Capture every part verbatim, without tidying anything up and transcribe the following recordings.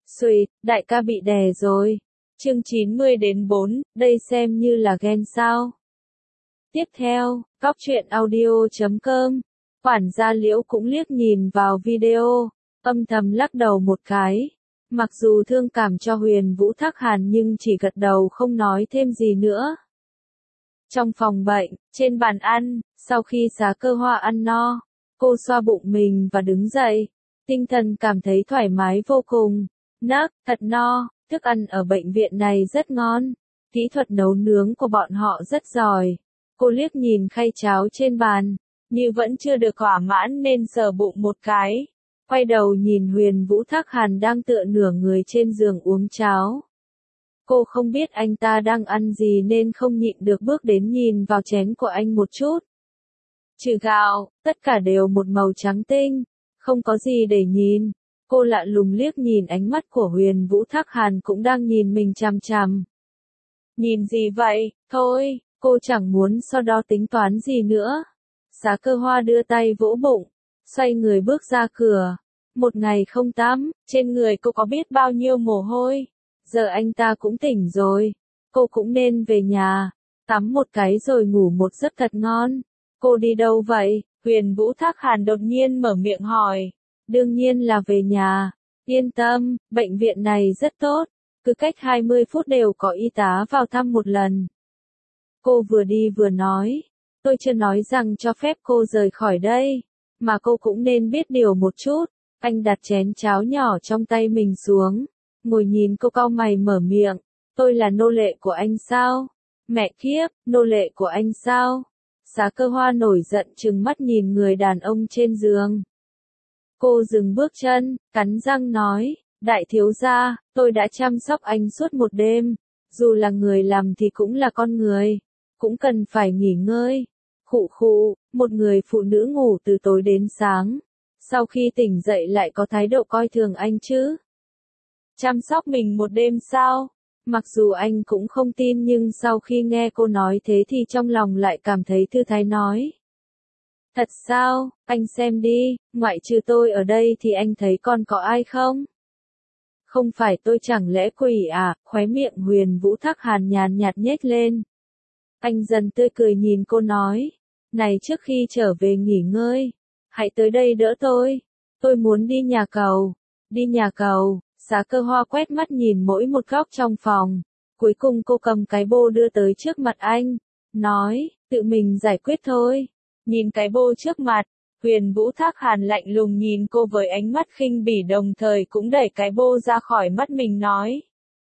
Xùi, đại ca bị đè rồi. Chương chín mươi đến bốn, đây xem như là ghen sao? Tiếp theo, góc truyện audio chấm com, quản gia Liễu cũng liếc nhìn vào video, âm thầm lắc đầu một cái. Mặc dù thương cảm cho Huyền Vũ Thác Hàn nhưng chỉ gật đầu không nói thêm gì nữa. Trong phòng bệnh, trên bàn ăn, sau khi Xá Cơ Hoa ăn no, cô xoa bụng mình và đứng dậy. Tinh thần cảm thấy thoải mái vô cùng. Nấc, thật no, thức ăn ở bệnh viện này rất ngon. Kỹ thuật nấu nướng của bọn họ rất giỏi. Cô liếc nhìn khay cháo trên bàn, như vẫn chưa được thỏa mãn nên sờ bụng một cái. Quay đầu nhìn Huyền Vũ Thác Hàn đang tựa nửa người trên giường uống cháo. Cô không biết anh ta đang ăn gì nên không nhịn được bước đến nhìn vào chén của anh một chút. Trừ gạo, tất cả đều một màu trắng tinh, không có gì để nhìn. Cô lạ lùng liếc nhìn ánh mắt của Huyền Vũ Thác Hàn cũng đang nhìn mình chằm chằm. Nhìn gì vậy, thôi, cô chẳng muốn so đo tính toán gì nữa. Xá Cơ Hoa đưa tay vỗ bụng, xoay người bước ra cửa. Một ngày không tắm, trên người cô có biết bao nhiêu mồ hôi. Giờ anh ta cũng tỉnh rồi, cô cũng nên về nhà, tắm một cái rồi ngủ một giấc thật ngon. Cô đi đâu vậy? Huyền Vũ Thác Hàn đột nhiên mở miệng hỏi. Đương nhiên là về nhà. Yên tâm, bệnh viện này rất tốt, cứ cách hai mươi phút đều có y tá vào thăm một lần. Cô vừa đi vừa nói, tôi chưa nói rằng cho phép cô rời khỏi đây, mà cô cũng nên biết điều một chút. Anh đặt chén cháo nhỏ trong tay mình xuống, ngồi nhìn cô cau mày mở miệng, tôi là nô lệ của anh sao? Mẹ kiếp, nô lệ của anh sao? Xá Cơ Hoa nổi giận trừng mắt nhìn người đàn ông trên giường. Cô dừng bước chân, cắn răng nói, đại thiếu gia, tôi đã chăm sóc anh suốt một đêm, dù là người làm thì cũng là con người, cũng cần phải nghỉ ngơi. Khụ khụ, một người phụ nữ ngủ từ tối đến sáng, sau khi tỉnh dậy lại có thái độ coi thường anh chứ? Chăm sóc mình một đêm sao? Mặc dù anh cũng không tin nhưng sau khi nghe cô nói thế thì trong lòng lại cảm thấy thư thái nói. Thật sao, anh xem đi, ngoại trừ tôi ở đây thì anh thấy còn có ai không? Không phải tôi chẳng lẽ quỷ à? Khóe miệng Huyền Vũ Thác Hàn nhàn nhạt nhếch lên. Anh dần tươi cười nhìn cô nói, này trước khi trở về nghỉ ngơi, hãy tới đây đỡ tôi, tôi muốn đi nhà cầu. Đi nhà cầu? Xá Cơ Hoa quét mắt nhìn mỗi một góc trong phòng, cuối cùng cô cầm cái bô đưa tới trước mặt anh, nói, tự mình giải quyết thôi. Nhìn cái bô trước mặt, Huyền Vũ Thác Hàn lạnh lùng nhìn cô với ánh mắt khinh bỉ đồng thời cũng đẩy cái bô ra khỏi mắt mình nói.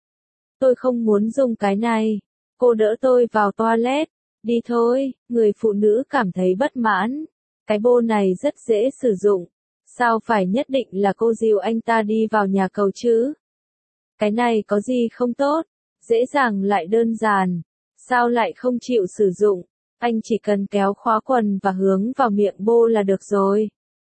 Tôi không muốn dùng cái này, cô đỡ tôi vào toilet, đi thôi. Người phụ nữ cảm thấy bất mãn, cái bô này rất dễ sử dụng. Sao phải nhất định là cô dìu anh ta đi vào nhà cầu chứ? Cái này có gì không tốt, dễ dàng lại đơn giản, sao lại không chịu sử dụng? Anh chỉ cần kéo khóa quần và hướng vào miệng bô là được rồi.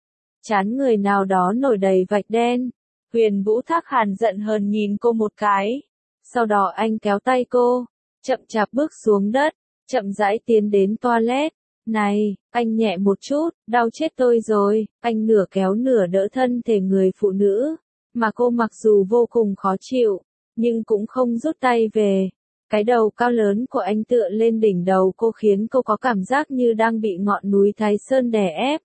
Chán người nào đó nổi đầy vạch đen. Huyền Vũ Thác Hàn giận hờn nhìn cô một cái. Sau đó anh kéo tay cô, chậm chạp bước xuống đất, chậm rãi tiến đến toilet. Này, anh nhẹ một chút, đau chết tôi rồi. Anh nửa kéo nửa đỡ thân thể người phụ nữ, mà cô mặc dù vô cùng khó chịu, nhưng cũng không rút tay về. Cái đầu cao lớn của anh tựa lên đỉnh đầu cô khiến cô có cảm giác như đang bị ngọn núi Thái Sơn đè ép.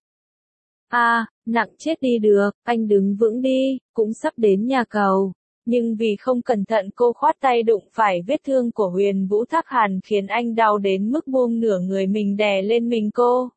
A, à, nặng chết đi được, anh đứng vững đi, cũng sắp đến nhà cầu. Nhưng vì không cẩn thận cô khoát tay đụng phải vết thương của Huyền Vũ Thác Hàn khiến anh đau đến mức buông nửa người mình đè lên mình cô.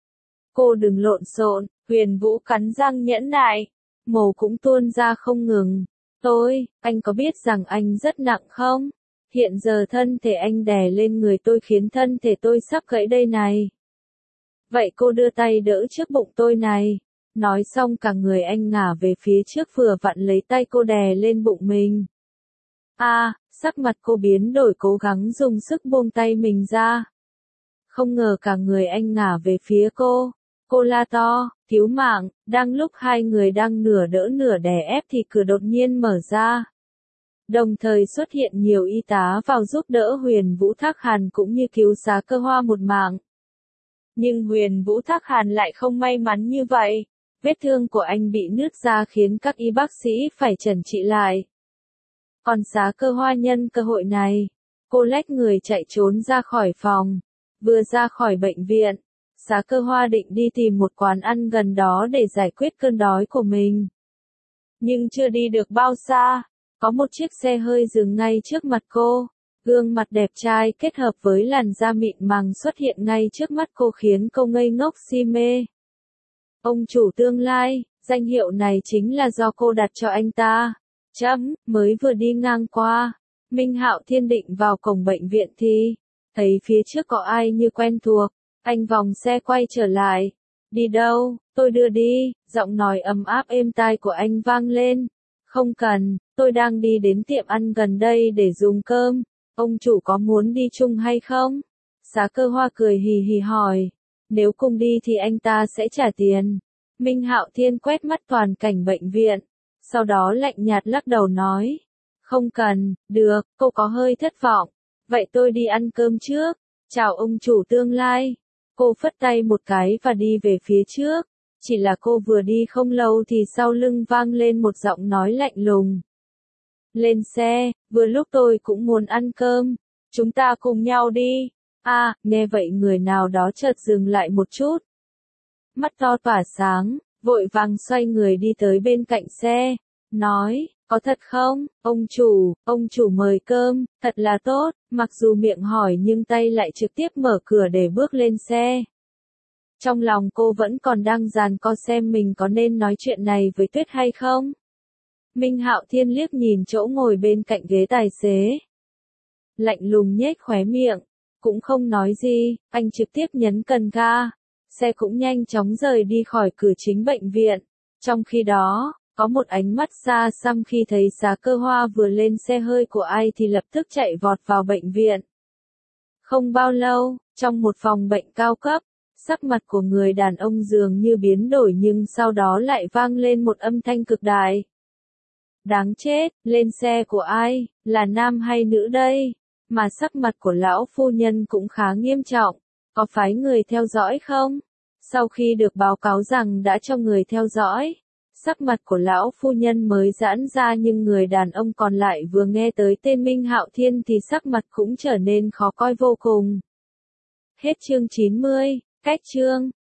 Cô đừng lộn xộn, Huyền Vũ cắn răng nhẫn nại, mồ cũng tuôn ra không ngừng. Tôi, anh có biết rằng anh rất nặng không? Hiện giờ thân thể anh đè lên người tôi khiến thân thể tôi sắp gãy đây này. Vậy cô đưa tay đỡ trước bụng tôi này. Nói xong cả người anh ngả về phía trước vừa vặn lấy tay cô đè lên bụng mình. A, à, sắc mặt cô biến đổi cố gắng dùng sức buông tay mình ra. Không ngờ cả người anh ngả về phía cô. Cô la to, cứu mạng, đang lúc hai người đang nửa đỡ nửa đè ép thì cửa đột nhiên mở ra. Đồng thời xuất hiện nhiều y tá vào giúp đỡ Huyền Vũ Thác Hàn cũng như cứu Xá Cơ Hoa một mạng. Nhưng Huyền Vũ Thác Hàn lại không may mắn như vậy. Vết thương của anh bị nứt ra khiến các y bác sĩ phải chẩn trị lại. Còn Xá Cơ Hoa nhân cơ hội này, cô lách người chạy trốn ra khỏi phòng. Vừa ra khỏi bệnh viện, Xá Cơ Hoa định đi tìm một quán ăn gần đó để giải quyết cơn đói của mình. Nhưng chưa đi được bao xa, có một chiếc xe hơi dừng ngay trước mặt cô. Gương mặt đẹp trai kết hợp với làn da mịn màng xuất hiện ngay trước mắt cô khiến cô ngây ngốc si mê. Ông chủ tương lai, danh hiệu này chính là do cô đặt cho anh ta. Chấm, mới vừa đi ngang qua, Minh Hạo Thiên định vào cổng bệnh viện thì thấy phía trước có ai như quen thuộc, anh vòng xe quay trở lại. Đi đâu, tôi đưa đi, giọng nói ấm áp êm tai của anh vang lên. Không cần, tôi đang đi đến tiệm ăn gần đây để dùng cơm, ông chủ có muốn đi chung hay không? Xá Cơ Hoa cười hì hì hỏi, nếu cùng đi thì anh ta sẽ trả tiền. Minh Hạo Thiên quét mắt toàn cảnh bệnh viện, sau đó lạnh nhạt lắc đầu nói, không cần, được, cô có hơi thất vọng, vậy tôi đi ăn cơm trước, chào ông chủ tương lai. Cô phất tay một cái và đi về phía trước, chỉ là cô vừa đi không lâu thì sau lưng vang lên một giọng nói lạnh lùng. Lên xe, vừa lúc tôi cũng muốn ăn cơm, chúng ta cùng nhau đi. À, nghe vậy người nào đó chợt dừng lại một chút. Mắt to tỏa sáng, vội vàng xoay người đi tới bên cạnh xe, nói, có thật không, ông chủ, ông chủ mời cơm, thật là tốt, mặc dù miệng hỏi nhưng tay lại trực tiếp mở cửa để bước lên xe. Trong lòng cô vẫn còn đang giằng co xem mình có nên nói chuyện này với Tuyết hay không. Minh Hạo Thiên liếc nhìn chỗ ngồi bên cạnh ghế tài xế. Lạnh lùng nhếch khóe miệng, cũng không nói gì, anh trực tiếp nhấn cần ga. Xe cũng nhanh chóng rời đi khỏi cửa chính bệnh viện. Trong khi đó, có một ánh mắt xa xăm khi thấy Xá Cơ Hoa vừa lên xe hơi của ai thì lập tức chạy vọt vào bệnh viện. Không bao lâu, trong một phòng bệnh cao cấp, sắc mặt của người đàn ông dường như biến đổi nhưng sau đó lại vang lên một âm thanh cực đại. Đáng chết, lên xe của ai, là nam hay nữ đây? Mà sắc mặt của lão phu nhân cũng khá nghiêm trọng, có phái người theo dõi không? Sau khi được báo cáo rằng đã cho người theo dõi, sắc mặt của lão phu nhân mới giãn ra nhưng người đàn ông còn lại vừa nghe tới tên Minh Hạo Thiên thì sắc mặt cũng trở nên khó coi vô cùng. Hết chương chín mươi, cách chương.